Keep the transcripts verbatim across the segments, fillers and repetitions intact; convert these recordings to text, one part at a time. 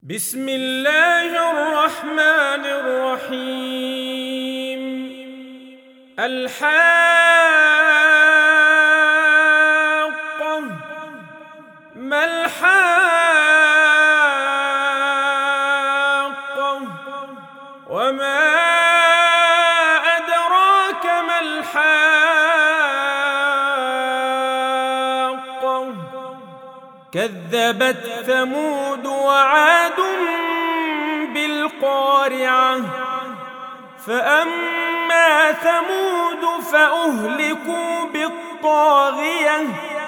بسم الله الرحمن الرحيم. الحاقة ما الحاقة وما أدراك ما الحاقة كذبت ثمود وعاد بالقارعة فأما ثمود فأهلكوا بالطاغية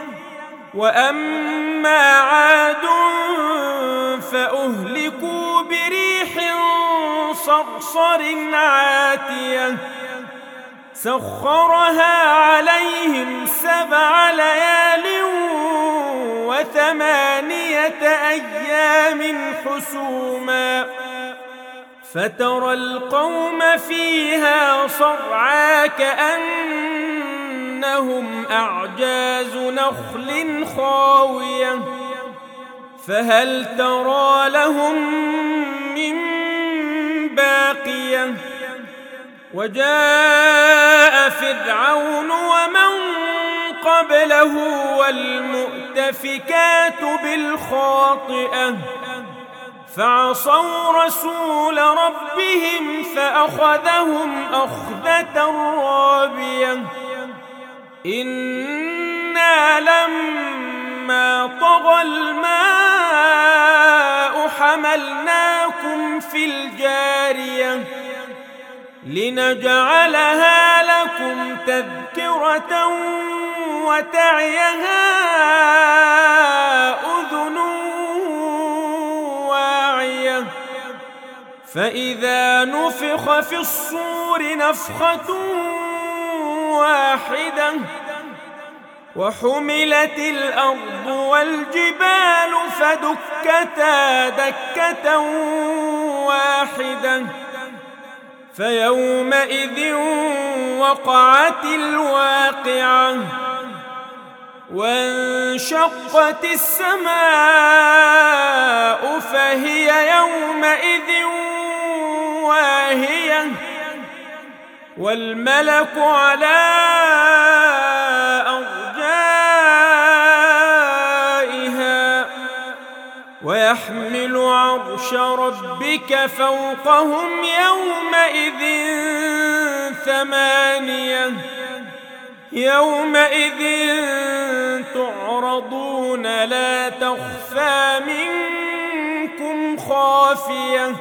وأما عاد فأهلكوا بريح صرصر عاتية سخرها عليهم سبع ليال وثمانية أيام حسوما فترى القوم فيها صرعى كأنهم أعجاز نخل خاوية فهل ترى لهم من باقية وجاء فرعون ومن قبله والمؤتفكات بالخاطئة فعصوا رسول ربهم فأخذهم أخذة رابية إنا لما طغى الماء حملناكم في الجارية لنجعلها لكم تذكرة وتعيها أذن واعية فإذا نفخ في الصور نفخة واحدة وحملت الأرض والجبال فدكتا دكة واحدة فيومئذ وقعت الواقعة وانشقت السماء فهي يومئذ واهية والملك على أرجائها ويحمل عرش ربك فوقهم يومئذ ثمانية يومئذ تعرضون لا تخفى منكم خافية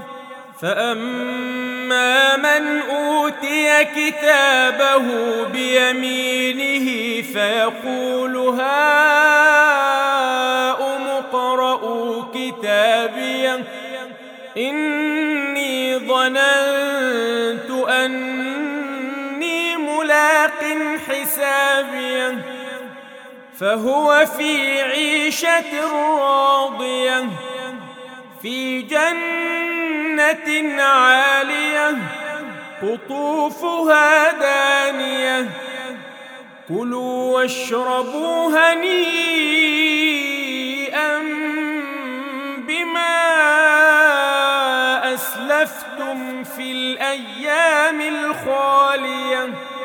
فأما من أوتي كتابه بيمينه فيقول هاؤم اقرءوا كتابيه إني ظننت أني ملاق حسابيه فهو في عيشة راضية في جنة عالية قطوفها دانية كلوا واشربوا هنيئا بما أسلفتم في الأيام الخالية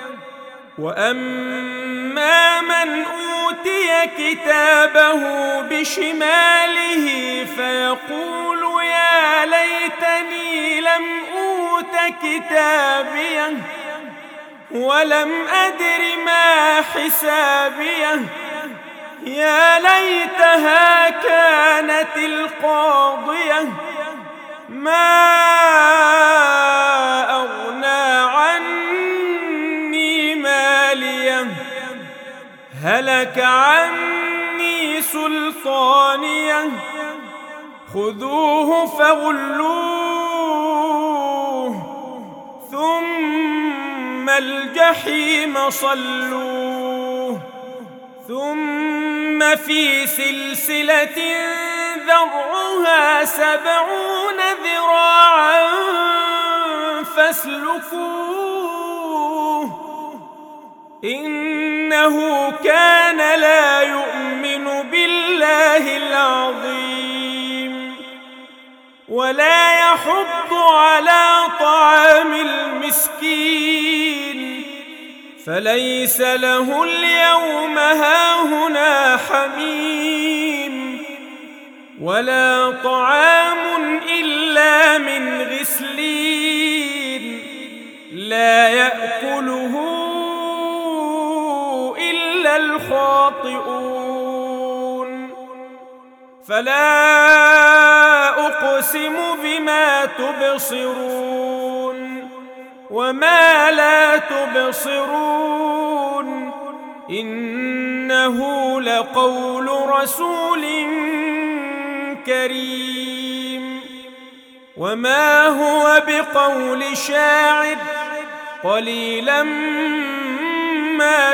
وأما من أوتي كتابه بشماله فيقول يا ليتني لم أوت كتابيه ولم أدر ما حسابيه يا ليتها كانت القاضية ما أغنى عني ماليه هلك عني سلطانيه خذوه فغلوه ثم الجحيم صلوه ثم في سلسلة ذرعها سبعون ذراعا فاسلكوه إنه كان لا يؤمن بالله العظيم ولا يحض على طعام المسكين فليس له اليوم هاهنا حميم ولا طعام إلا من غسلين لا يأكله إلا الخاطئون فلا أقسم بما تبصرون وما لا تبصرون إنه لقول رسول كريم وما هو بقول شاعر قليلا ما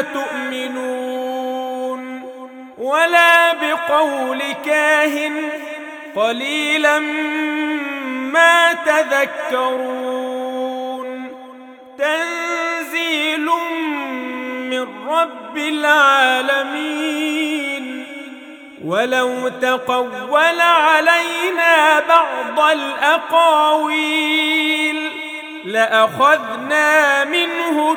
تؤمنون ولا بقول كاهن قليلا ما تذكرون تنزيل من رب العالمين ولو تقول علينا بعض الأقاويل لأخذنا منه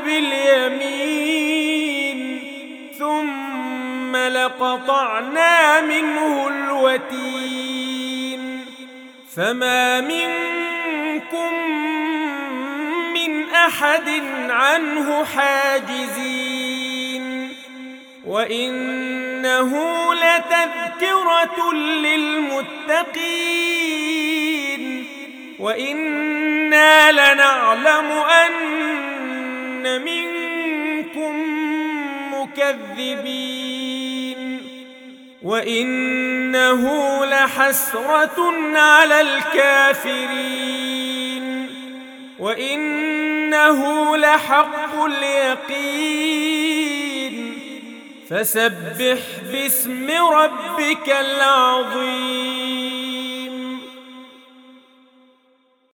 باليمين ثم لقطعنا منه الوتين فما منكم من أحد عنه حاجزين وإنه لتذكرة للمتقين وإنا لنعلم أن منكم مكذبين وإنه لحسرة على الكافرين وإنه لحق اليقين فسبح باسم ربك العظيم.